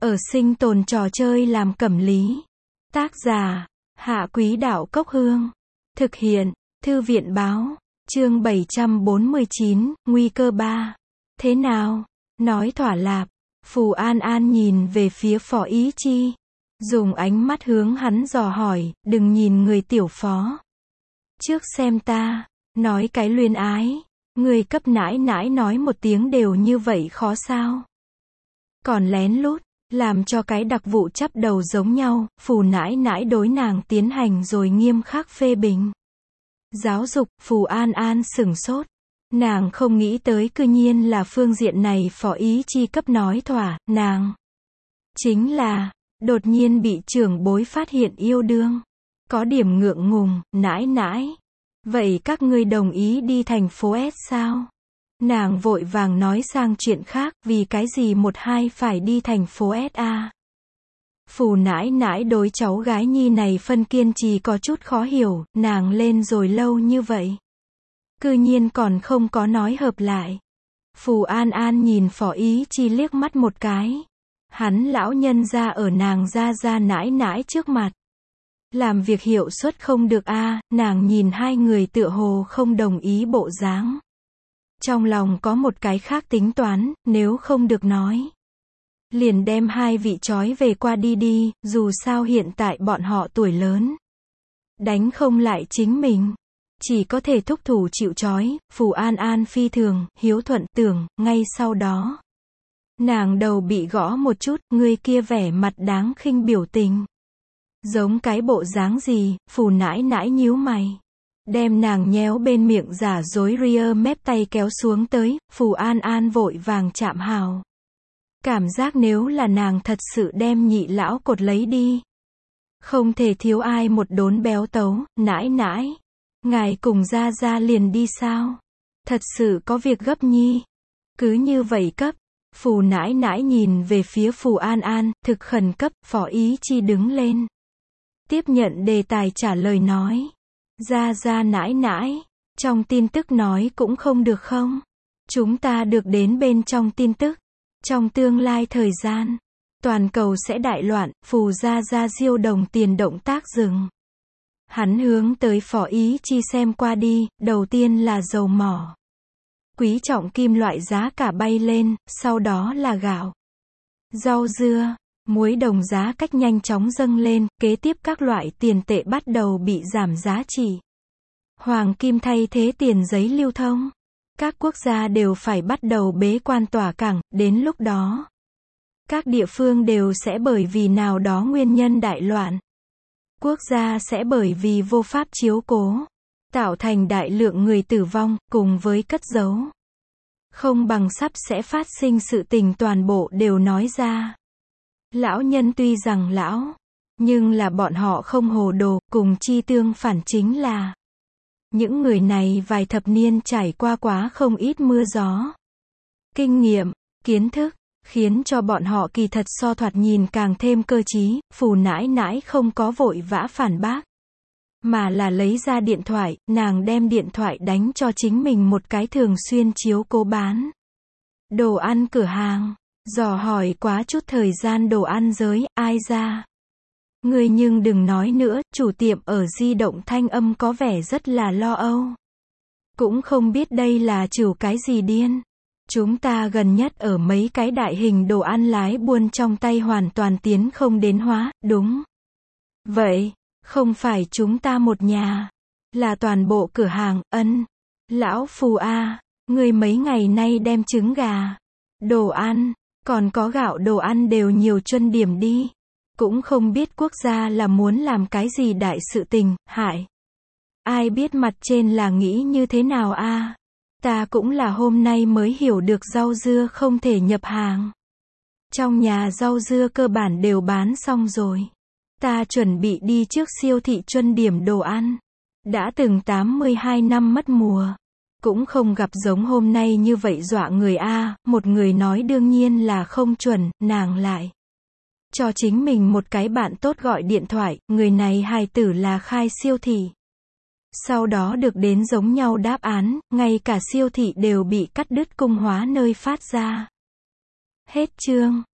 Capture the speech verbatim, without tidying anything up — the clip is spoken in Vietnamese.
Ở sinh tồn trò chơi làm cẩm lý. Tác giả, Hạ Quý Đạo Cốc Hương. Thực hiện, Thư viện Báo. Chương bảy trăm bốn mươi chín, Nguy cơ ba. Thế nào? Nói thỏa lạp. Phù An An nhìn về phía Phó Ý Chi. Dùng ánh mắt hướng hắn dò hỏi, đừng nhìn người tiểu phó. Trước xem ta, nói cái luyến ái. Người cấp nãi nãi nói một tiếng đều như vậy khó sao? Còn lén lút, làm cho cái đặc vụ chắp đầu giống nhau, Phù nãi nãi đối nàng tiến hành rồi nghiêm khắc phê bình. Giáo dục, Phù An An sửng sốt. Nàng không nghĩ tới cư nhiên là phương diện này Phó Ý Chi cấp nói thỏa, nàng. Chính là, đột nhiên bị trưởng bối phát hiện yêu đương. Có điểm ngượng ngùng, nãi nãi. Vậy các ngươi đồng ý đi thành phố S sao? Nàng vội vàng nói sang chuyện khác, vì cái gì một hai phải đi thành phố S a? Phù nãi nãi đối cháu gái nhi này phân kiên trì có chút khó hiểu, nàng lên rồi lâu như vậy. Cư nhiên còn không có nói hợp lại. Phù An An nhìn Phó Ý Chi liếc mắt một cái. Hắn lão nhân ra ở nàng ra ra nãi nãi trước mặt. Làm việc hiệu suất không được a, nàng nhìn hai người tựa hồ không đồng ý bộ dáng. Trong lòng có một cái khác tính toán, nếu không được nói. Liền đem hai vị trói về qua đi đi, dù sao hiện tại bọn họ tuổi lớn. Đánh không lại chính mình. Chỉ có thể thúc thủ chịu trói, Phù An An phi thường, hiếu thuận tưởng, ngay sau đó. Nàng đầu bị gõ một chút, người kia vẻ mặt đáng khinh biểu tình. Giống cái bộ dáng gì, Phù nãi nãi nhíu mày. Đem nàng nhéo bên miệng giả dối ria mép tay kéo xuống tới, Phù An An vội vàng chạm hào. Cảm giác nếu là nàng thật sự đem nhị lão cột lấy đi. Không thể thiếu ai một đốn béo tấu, nãi nãi. Ngài cùng ra ra liền đi sao? Thật sự có việc gấp nhi. Cứ như vậy cấp. Phù nãi nãi nhìn về phía Phù An An, thực khẩn cấp, Phó Ý Chi đứng lên. Tiếp nhận đề tài trả lời nói. Ra ra nãi nãi. Trong tin tức nói cũng không được không? Chúng ta được đến bên trong tin tức. Trong tương lai thời gian, toàn cầu sẽ đại loạn, Phù ra ra diêu đồng tiền động tác dừng. Hắn hướng tới Phó Ý Chi xem qua đi, đầu tiên là dầu mỏ. Quý trọng kim loại giá cả bay lên, sau đó là gạo. Rau dưa, muối đồng giá cách nhanh chóng dâng lên, kế tiếp các loại tiền tệ bắt đầu bị giảm giá trị. Hoàng kim thay thế tiền giấy lưu thông. Các quốc gia đều phải bắt đầu bế quan tỏa cảng, đến lúc đó. Các địa phương đều sẽ bởi vì nào đó nguyên nhân đại loạn. Quốc gia sẽ bởi vì vô pháp chiếu cố, tạo thành đại lượng người tử vong, cùng với cất giấu. Không bằng sắp sẽ phát sinh sự tình toàn bộ đều nói ra. Lão nhân tuy rằng lão, nhưng là bọn họ không hồ đồ, cùng chi tương phản chính là. Những người này vài thập niên trải qua quá không ít mưa gió. Kinh nghiệm, kiến thức, khiến cho bọn họ kỳ thật so thoạt nhìn càng thêm cơ trí. Phù nãi nãi không có vội vã phản bác. Mà là lấy ra điện thoại, nàng đem điện thoại đánh cho chính mình một cái thường xuyên chiếu cố bán. Đồ ăn cửa hàng, dò hỏi quá chút thời gian đồ ăn giới, ai ra. Người nhưng đừng nói nữa, chủ tiệm ở di động thanh âm có vẻ rất là lo âu. Cũng không biết đây là chịu cái gì điên. Chúng ta gần nhất ở mấy cái đại hình đồ ăn lái buôn trong tay hoàn toàn tiến không đến hóa, đúng. Vậy, không phải chúng ta một nhà, là toàn bộ cửa hàng, ân. Lão Phù a, người mấy ngày nay đem trứng gà, đồ ăn, còn có gạo đồ ăn đều nhiều chuân điểm đi. Cũng không biết quốc gia là muốn làm cái gì đại sự tình, hại. Ai biết mặt trên là nghĩ như thế nào a? Ta cũng là hôm nay mới hiểu được rau dưa không thể nhập hàng. Trong nhà rau dưa cơ bản đều bán xong rồi. Ta chuẩn bị đi trước siêu thị chuân điểm đồ ăn. Đã từng tám mươi hai năm mất mùa. Cũng không gặp giống hôm nay như vậy dọa người a. Một người nói đương nhiên là không chuẩn, nàng lại. Cho chính mình một cái bạn tốt gọi điện thoại, người này hài tử là khai siêu thị. Sau đó được đến giống nhau đáp án, ngay cả siêu thị đều bị cắt đứt cung hóa nơi phát ra. Hết chương.